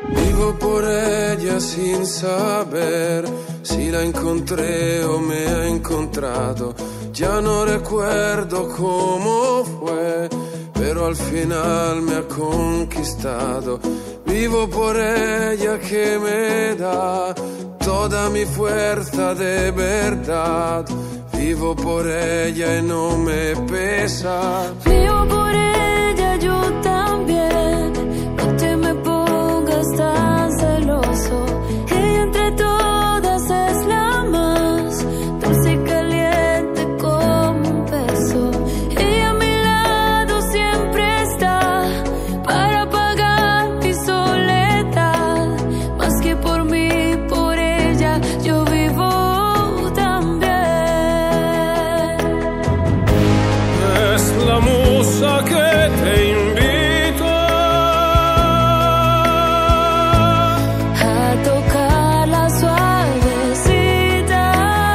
Vivo por ella sin saber si la encontré o me ha encontrado. Ya no recuerdo cómo fue, pero al final me ha conquistado. Vivo por ella que me da toda mi fuerza de verdad. Vivo por ella y no me pesa. Vivo por ella, yo también. No te me pongas tan celoso. Ella entre todas es la más dulce y caliente como un beso. Ella a mi lado siempre está para apagar mi soledad. Más que por mí, por ella, yo vivo también. Es la musa que te invito A tocar la suavecita.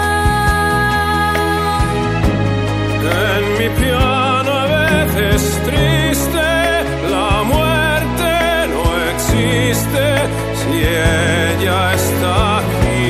en mi piano a veces triste. La muerte no existe si ella está aquí.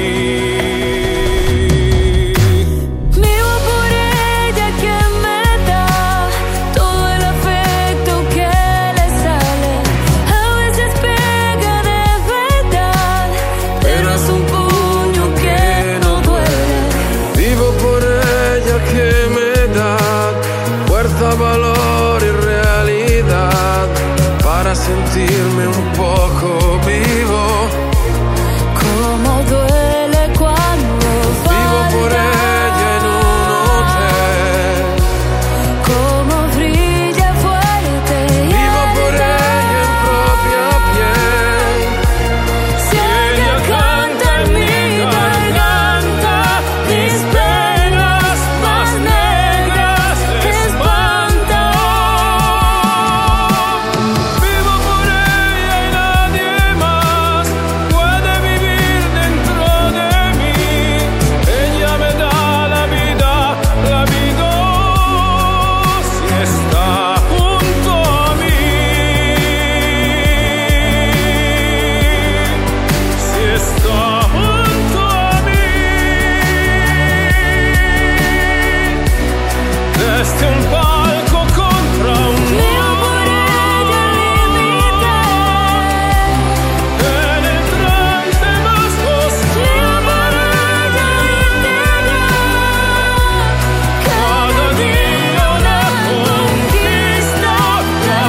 Vivo por ella que me da todo el afecto que le sale. A veces pega de verdad, pero es un puño que no duele. Vivo por ella que me da fuerza, valor y realidad para sentirme un poco vivo. Cómo duele cuando Vivo por falta. ella en un hotel. Cómo brilla fuerte y Vivo por ella en propia piel. Si ella canta en mi garganta, mis penas más negras espantan. Vivo por ella y nadie más puede vivir dentro de mí. Ella me da la vida si está junto a mí. Si está junto a mí. Desde un palco contra un Vivo por ella al límite. en el trance más oscuro. Vivo por ella al interior. Cada día una conquista, la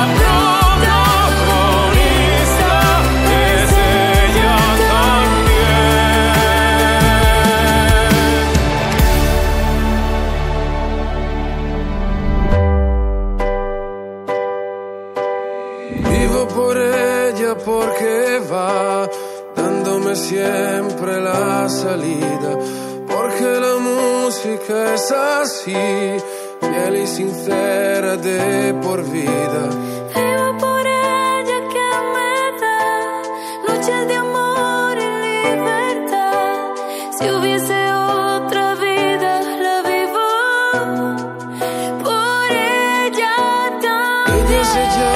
protagonista es ella también. Vivo por ella porque va dándome siempre la salida, porque la música es así, fiel y sincera de por vida. Vivo por ella que me da noches de amor y libertad. Si hubiese otra vida, la vivo por ella Ella se también.